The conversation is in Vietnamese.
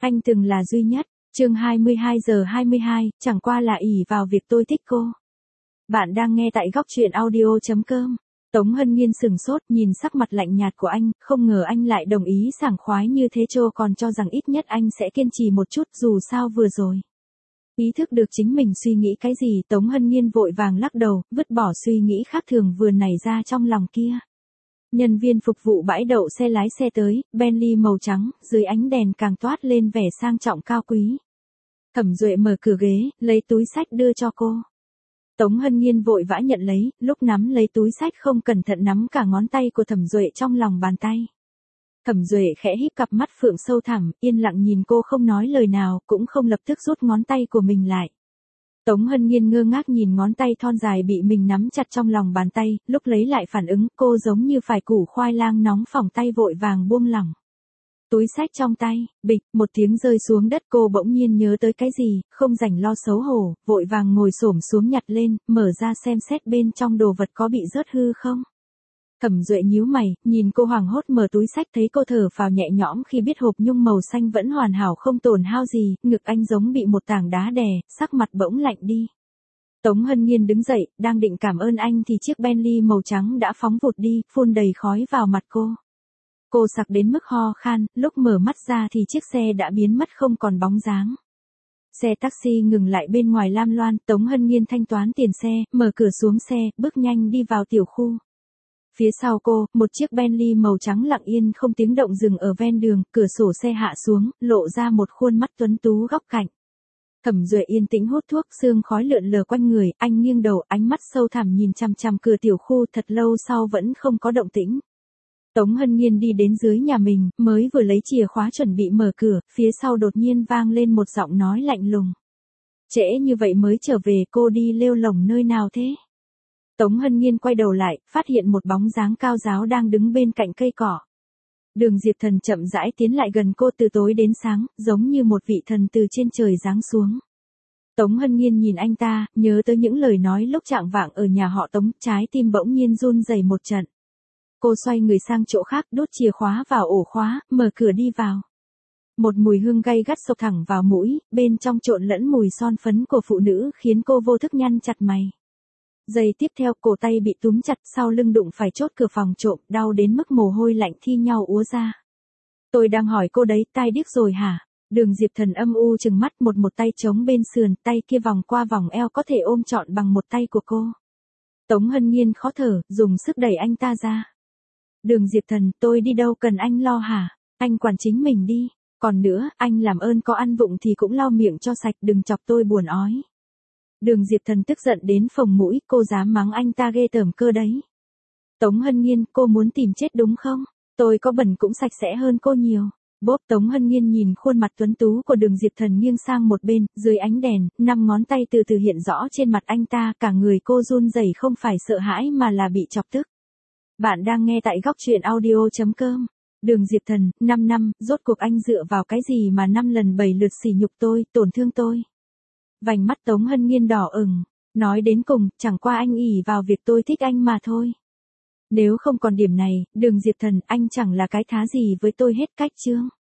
Anh từng là duy nhất. Chương 22:22, chẳng qua là ỷ vào việc tôi thích cô. Bạn đang nghe tại góc truyện audio.com. Tống Hân Nhiên sừng sốt nhìn sắc mặt lạnh nhạt của anh, không ngờ anh lại đồng ý sảng khoái như thế, còn cho rằng ít nhất anh sẽ kiên trì một chút, dù sao vừa rồi. Ý thức được chính mình suy nghĩ cái gì, Tống Hân Nhiên vội vàng lắc đầu, vứt bỏ suy nghĩ khác thường vừa nảy ra trong lòng kia. Nhân viên phục vụ bãi đậu xe lái xe tới, Bentley màu trắng, dưới ánh đèn càng toát lên vẻ sang trọng cao quý. Thẩm Duệ mở cửa ghế, lấy túi xách đưa cho cô. Tống Hân Nhiên vội vã nhận lấy, lúc nắm lấy túi xách không cẩn thận nắm cả ngón tay của Thẩm Duệ trong lòng bàn tay. Thẩm Duệ khẽ híp cặp mắt phượng sâu thẳm, yên lặng nhìn cô không nói lời nào, cũng không lập tức rút ngón tay của mình lại. Tống Hân Nhiên ngơ ngác nhìn ngón tay thon dài bị mình nắm chặt trong lòng bàn tay, lúc lấy lại phản ứng, cô giống như phải củ khoai lang nóng phỏng tay vội vàng buông lỏng. Túi xách trong tay, bịch, một tiếng rơi xuống đất, cô bỗng nhiên nhớ tới cái gì, không rảnh lo xấu hổ, vội vàng ngồi xổm xuống nhặt lên, mở ra xem xét bên trong đồ vật có bị rớt hư không. Thẩm Duệ nhíu mày, nhìn cô hoảng hốt mở túi xách, thấy cô thở phào nhẹ nhõm khi biết hộp nhung màu xanh vẫn hoàn hảo không tổn hao gì, ngực anh giống bị một tảng đá đè, sắc mặt bỗng lạnh đi. Tống Hân Nhiên đứng dậy, đang định cảm ơn anh thì chiếc Bentley màu trắng đã phóng vụt đi, phun đầy khói vào mặt cô. Cô sặc đến mức ho khan, lúc mở mắt ra thì chiếc xe đã biến mất không còn bóng dáng. Xe taxi ngừng lại bên ngoài Lam Loan, Tống Hân Nhiên thanh toán tiền xe, mở cửa xuống xe, bước nhanh đi vào tiểu khu. Phía sau cô, một chiếc Bentley màu trắng lặng yên không tiếng động dừng ở ven đường, cửa sổ xe hạ xuống, lộ ra một khuôn mắt tuấn tú góc cạnh. Thẩm Duệ yên tĩnh hút thuốc, sương khói lượn lờ quanh người, anh nghiêng đầu, ánh mắt sâu thẳm nhìn chằm chằm cửa tiểu khu, thật lâu sau vẫn không có động tĩnh. Tống Hân Nhiên đi đến dưới nhà mình, mới vừa lấy chìa khóa chuẩn bị mở cửa, phía sau đột nhiên vang lên một giọng nói lạnh lùng. Trễ như vậy mới trở về, cô đi lêu lổng nơi nào thế? Tống Hân Nhiên quay đầu lại, phát hiện một bóng dáng cao ráo đang đứng bên cạnh cây cỏ. Đường Diệp Thần chậm rãi tiến lại gần cô, từ tối đến sáng, giống như một vị thần từ trên trời giáng xuống. Tống Hân Nhiên nhìn anh ta, nhớ tới những lời nói lúc chạng vạng ở nhà họ Tống, trái tim bỗng nhiên run rẩy một trận. Cô xoay người sang chỗ khác, đút chìa khóa vào ổ khóa, mở cửa đi vào. Một mùi hương gay gắt xộc thẳng vào mũi, bên trong trộn lẫn mùi son phấn của phụ nữ khiến cô vô thức nhăn chặt mày. Giây tiếp theo, cổ tay bị túm chặt, sau lưng đụng phải chốt cửa phòng trộm, đau đến mức mồ hôi lạnh thi nhau úa ra. Tôi đang hỏi cô đấy, tai điếc rồi hả? Đường Diệp Thần âm u trừng mắt, một tay chống bên sườn, tay kia vòng qua vòng eo có thể ôm trọn bằng một tay của cô. Tống Hân Nhiên khó thở, dùng sức đẩy anh ta ra. Đường Diệp Thần, tôi đi đâu cần anh lo hả? Anh quản chính mình đi. Còn nữa, anh làm ơn có ăn vụng thì cũng lau miệng cho sạch, đừng chọc tôi buồn ói. Đường Diệp Thần tức giận đến phồng mũi, cô dám mắng anh ta ghê tởm cơ đấy. Tống Hân Nhiên, cô muốn tìm chết đúng không? Tôi có bẩn cũng sạch sẽ hơn cô nhiều. Bốp. Tống Hân Nhiên nhìn khuôn mặt tuấn tú của Đường Diệp Thần nghiêng sang một bên, dưới ánh đèn, 5 ngón tay từ từ hiện rõ trên mặt anh ta, cả người cô run rẩy, không phải sợ hãi mà là bị chọc tức. Bạn đang nghe tại góc truyện audio.com. Đường Diệp Thần, 5 năm, rốt cuộc anh dựa vào cái gì mà 5 lần 7 lượt sỉ nhục tôi, tổn thương tôi. Vành mắt Tống Hân Nhiên đỏ ửng, nói đến cùng, chẳng qua anh ỷ vào việc tôi thích anh mà thôi. Nếu không còn điểm này, Đường Diệp Thần, anh chẳng là cái thá gì với tôi hết cách chương.